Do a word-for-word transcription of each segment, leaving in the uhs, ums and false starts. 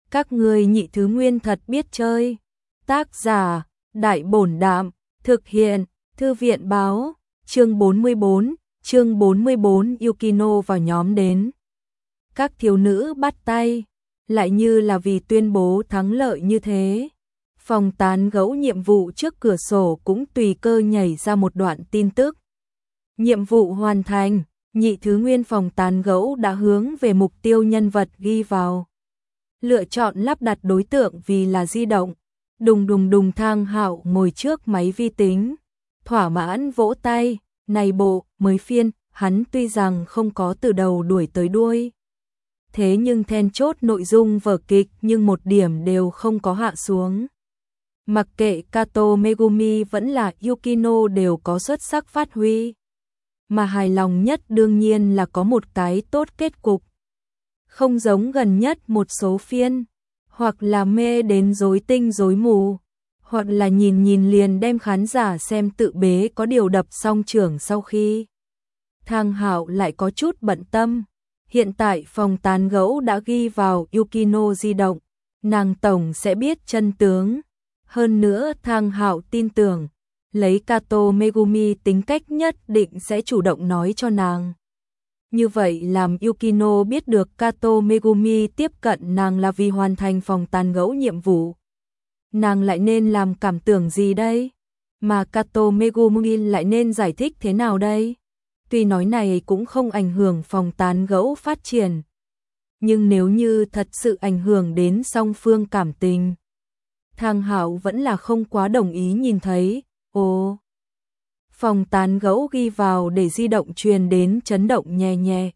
Các ngươi nhị thứ nguyên thật biết chơi. Tác giả, Đại Bổn Đạm, thực hiện, Thư viện Báo, chương bốn mươi bốn, chương bốn mươi bốn Yukino vào nhóm đến. Các thiếu nữ bắt tay, lại như là vì tuyên bố thắng lợi như thế. Phòng tán gẫu nhiệm vụ trước cửa sổ cũng tùy cơ nhảy ra một đoạn tin tức. Nhiệm vụ hoàn thành, nhị thứ nguyên phòng tán gẫu đã hướng về mục tiêu nhân vật ghi vào. Lựa chọn lắp đặt đối tượng vì là di động. Đùng đùng đùng Thang Hạo ngồi trước máy vi tính, thỏa mãn vỗ tay, này bộ, mới phiên, hắn tuy rằng không có từ đầu đuổi tới đuôi. Thế nhưng then chốt nội dung vở kịch nhưng một điểm đều không có hạ xuống. Mặc kệ Kato Megumi vẫn là Yukino đều có xuất sắc phát huy. Mà hài lòng nhất đương nhiên là có một cái tốt kết cục. Không giống gần nhất một số phiên, hoặc là mê đến rối tinh rối mù, hoặc là nhìn nhìn liền đem khán giả xem tự bế có điều đập xong trưởng sau khi. Thang Hạo lại có chút bận tâm. Hiện tại phòng tán gẫu đã ghi vào Yukino di động, nàng tổng sẽ biết chân tướng. Hơn nữa Thang Hạo tin tưởng, lấy Kato Megumi tính cách nhất định sẽ chủ động nói cho nàng. Như vậy làm Yukino biết được Kato Megumi tiếp cận nàng là vì hoàn thành phòng tán gẫu nhiệm vụ. Nàng lại nên làm cảm tưởng gì đây? Mà Kato Megumi lại nên giải thích thế nào đây? Tuy nói này cũng không ảnh hưởng phòng tán gẫu phát triển. Nhưng nếu như thật sự ảnh hưởng đến song phương cảm tình, Thang Hạo vẫn là không quá đồng ý nhìn thấy. Ồ, phòng tán gẫu ghi vào để di động truyền đến chấn động nhẹ nhẹ.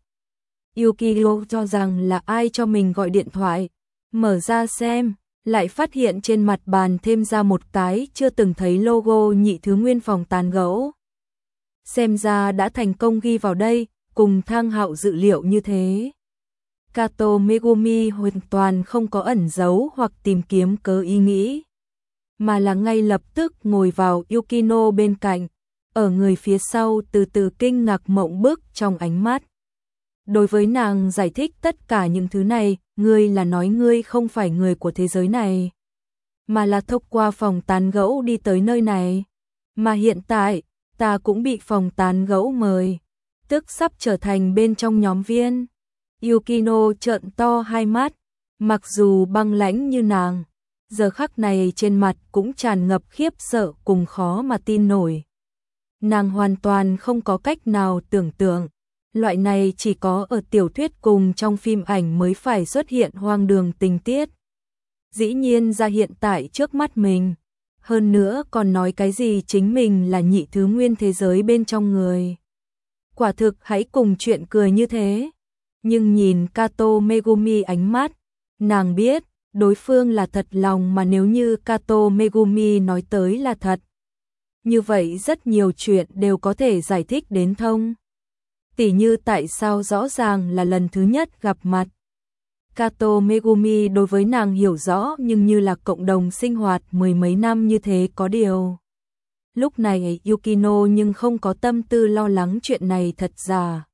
Yukino cho rằng là ai cho mình gọi điện thoại, mở ra xem, lại phát hiện trên mặt bàn thêm ra một cái chưa từng thấy logo nhị thứ nguyên phòng tán gẫu. Xem ra đã thành công ghi vào đây, cùng Thang Hạo dự liệu như thế. Kato Megumi hoàn toàn không có ẩn giấu hoặc tìm kiếm cớ ý nghĩ, mà là ngay lập tức ngồi vào Yukino bên cạnh, ở người phía sau từ từ kinh ngạc mộng bức trong ánh mắt. Đối với nàng giải thích tất cả những thứ này, ngươi là nói ngươi không phải người của thế giới này, mà là thông qua phòng tán gẫu đi tới nơi này. Mà hiện tại, ta cũng bị phòng tán gẫu mời, tức sắp trở thành bên trong nhóm viên. Yukino trợn to hai mắt, mặc dù băng lãnh như nàng, giờ khắc này trên mặt cũng tràn ngập khiếp sợ cùng khó mà tin nổi. Nàng hoàn toàn không có cách nào tưởng tượng, loại này chỉ có ở tiểu thuyết cùng trong phim ảnh mới phải xuất hiện hoang đường tình tiết. Dĩ nhiên ra hiện tại trước mắt mình, hơn nữa còn nói cái gì chính mình là nhị thứ nguyên thế giới bên trong người. Quả thực hãy cùng chuyện cười như thế. Nhưng nhìn Kato Megumi ánh mắt, nàng biết đối phương là thật lòng, mà nếu như Kato Megumi nói tới là thật, như vậy rất nhiều chuyện đều có thể giải thích đến thông. Tỉ như tại sao rõ ràng là lần thứ nhất gặp mặt. Kato Megumi đối với nàng hiểu rõ, nhưng như là cộng đồng sinh hoạt mười mấy năm như thế có điều. Lúc này Yukino nhưng không có tâm tư lo lắng chuyện này thật giả.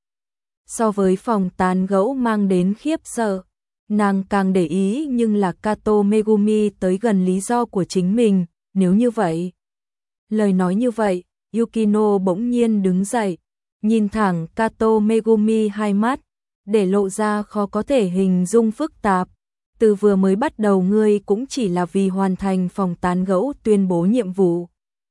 So với phòng tán gẫu mang đến khiếp sợ, nàng càng để ý nhưng là Kato Megumi tới gần lý do của chính mình. Nếu như vậy, lời nói như vậy, Yukino bỗng nhiên đứng dậy, nhìn thẳng Kato Megumi hai mắt, để lộ ra khó có thể hình dung phức tạp. Từ vừa mới bắt đầu ngươi cũng chỉ là vì hoàn thành phòng tán gẫu tuyên bố nhiệm vụ.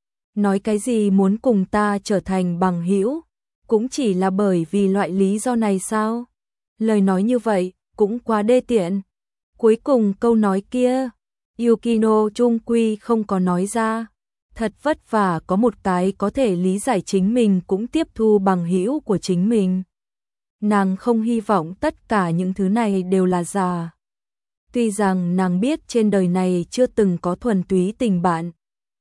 Nói cái gì muốn cùng ta trở thành bằng hữu, cũng chỉ là bởi vì loại lý do này sao? Lời nói như vậy cũng quá đê tiện. Cuối cùng câu nói kia, Yukino trung quy không có nói ra. Thật vất vả có một cái có thể lý giải chính mình cũng tiếp thu bằng hữu của chính mình. Nàng không hy vọng tất cả những thứ này đều là giả. Tuy rằng nàng biết trên đời này chưa từng có thuần túy tình bạn,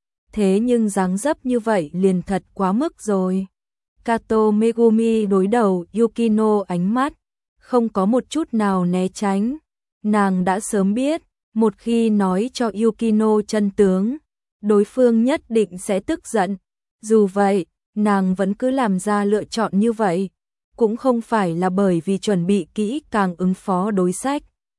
thế nhưng dáng dấp như vậy liền thật quá mức rồi. Kato Megumi đối đầu Yukino ánh mắt, không có một chút nào né tránh. Nàng đã sớm biết, một khi nói cho Yukino chân tướng, đối phương nhất định sẽ tức giận. Dù vậy, nàng vẫn cứ làm ra lựa chọn như vậy, cũng không phải là bởi vì chuẩn bị kỹ càng ứng phó đối sách.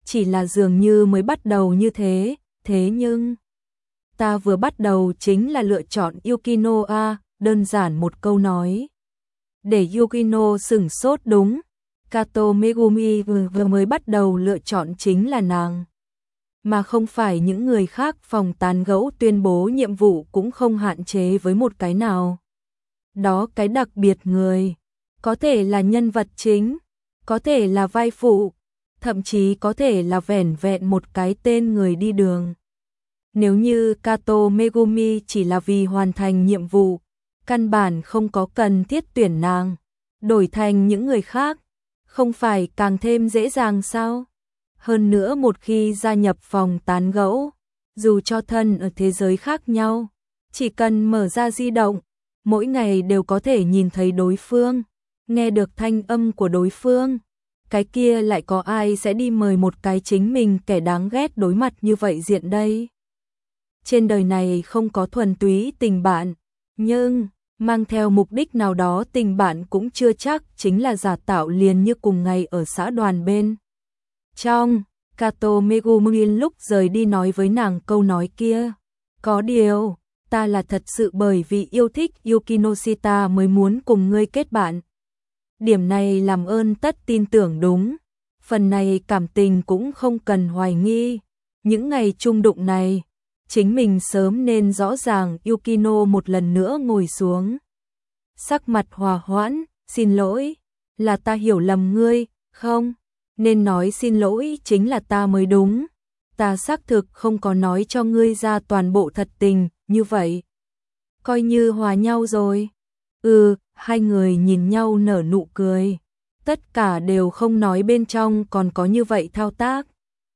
chỉ là dường như mới bắt đầu như thế, thế nhưng ta vừa bắt đầu chính là lựa chọn Yukino a, đơn giản một câu nói. Để Yukino sửng sốt đúng, Kato Megumi vừa, vừa mới bắt đầu lựa chọn chính là nàng, mà không phải những người khác. Phòng tán gẫu tuyên bố nhiệm vụ cũng không hạn chế với một cái nào. Đó cái đặc biệt người, có thể là nhân vật chính, có thể là vai phụ, thậm chí có thể là vẻn vẹn một cái tên người đi đường. Nếu như Kato Megumi chỉ là vì hoàn thành nhiệm vụ, căn bản không có cần thiết tuyển nàng, đổi thành những người khác, không phải càng thêm dễ dàng sao? Hơn nữa một khi gia nhập phòng tán gẫu, dù cho thân ở thế giới khác nhau, chỉ cần mở ra di động, mỗi ngày đều có thể nhìn thấy đối phương, nghe được thanh âm của đối phương. Cái kia lại có ai sẽ đi mời một cái chính mình kẻ đáng ghét đối mặt như vậy diện đây? Trên đời này không có thuần túy tình bạn, nhưng mang theo mục đích nào đó tình bạn cũng chưa chắc chính là giả tạo liền như cùng ngày ở xã đoàn bên. Trong, Kato Megumi lúc rời đi nói với nàng câu nói kia. Có điều, ta là thật sự bởi vì yêu thích Yukino Shita mới muốn cùng ngươi kết bạn. Điểm này làm ơn tất tin tưởng đúng. Phần này cảm tình cũng không cần hoài nghi. Những ngày chung đụng này, chính mình sớm nên rõ ràng. Yukino một lần nữa ngồi xuống, sắc mặt hòa hoãn. Xin lỗi, là ta hiểu lầm ngươi, không? Nên nói xin lỗi chính là ta mới đúng. Ta xác thực không có nói cho ngươi ra toàn bộ thật tình, như vậy coi như hòa nhau rồi. Ừ, hai người nhìn nhau nở nụ cười. Tất cả đều không nói bên trong còn có như vậy thao tác.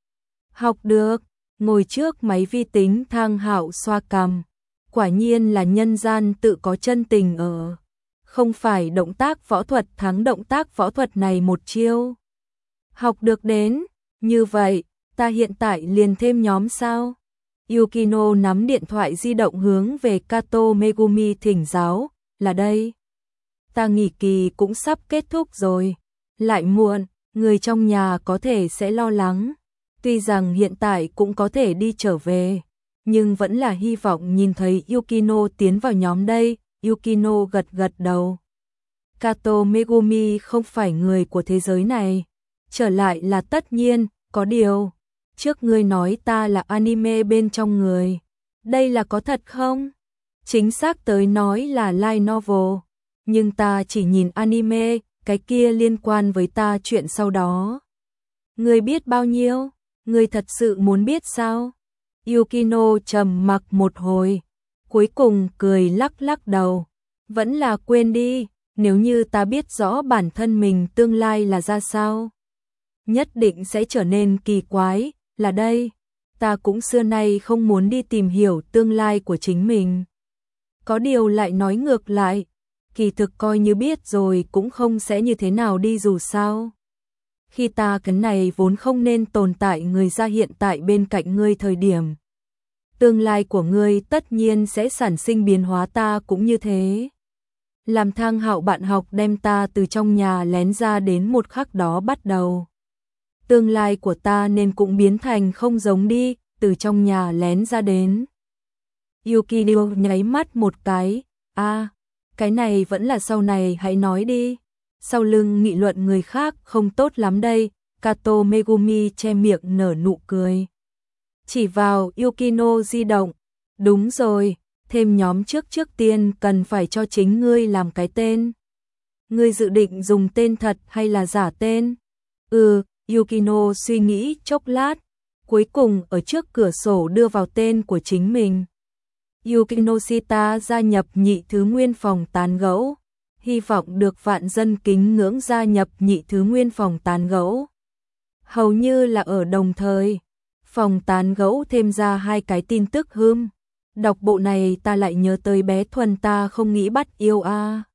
Học được, ngồi trước máy vi tính Thang Hạo xoa cằm. Quả nhiên là nhân gian tự có chân tình ở. Không phải động tác võ thuật thắng động tác võ thuật này một chiêu. Học được đến, như vậy, ta hiện tại liền thêm nhóm sao? Yukino nắm điện thoại di động hướng về Kato Megumi thỉnh giáo, là đây. Ta nghỉ kỳ cũng sắp kết thúc rồi, lại muộn, người trong nhà có thể sẽ lo lắng. Tuy rằng hiện tại cũng có thể đi trở về, nhưng vẫn là hy vọng nhìn thấy Yukino tiến vào nhóm đây. Yukino gật gật đầu. Kato Megumi không phải người của thế giới này, trở lại là tất nhiên, có điều, trước ngươi nói ta là anime bên trong người, đây là có thật không? Chính xác tới nói là light novel, nhưng ta chỉ nhìn anime, cái kia liên quan với ta chuyện sau đó. Ngươi biết bao nhiêu? Ngươi thật sự muốn biết sao? Yukino trầm mặc một hồi, cuối cùng cười lắc lắc đầu. Vẫn là quên đi, nếu như ta biết rõ bản thân mình tương lai là ra sao, nhất định sẽ trở nên kỳ quái, là đây. Ta cũng xưa nay không muốn đi tìm hiểu tương lai của chính mình. Có điều lại nói ngược lại, kỳ thực coi như biết rồi cũng không sẽ như thế nào đi dù sao. Khi ta cái này vốn không nên tồn tại người ra hiện tại bên cạnh ngươi thời điểm. Tương lai của ngươi tất nhiên sẽ sản sinh biến hóa, ta cũng như thế. Làm Thang Hạo bạn học đem ta từ trong nhà lén ra đến một khắc đó bắt đầu. Tương lai của ta nên cũng biến thành không giống đi, từ trong nhà lén ra đến. Yukino nháy mắt một cái, a, à, cái này vẫn là sau này hãy nói đi. Sau lưng nghị luận người khác không tốt lắm đây. Kato Megumi che miệng nở nụ cười, chỉ vào Yukino di động. Đúng rồi, thêm nhóm trước trước tiên cần phải cho chính ngươi làm cái tên. Ngươi dự định dùng tên thật hay là giả tên? Ừ, Yukino suy nghĩ chốc lát, cuối cùng ở trước cửa sổ đưa vào tên của chính mình. Yukino Shita gia nhập nhị thứ nguyên phòng tán gẫu, hy vọng được vạn dân kính ngưỡng gia nhập nhị thứ nguyên phòng tán gẫu. Hầu như là ở đồng thời, phòng tán gẫu thêm ra hai cái tin tức hưm. Đọc bộ này ta lại nhớ tới bé Thuần ta không nghĩ bắt yêu a.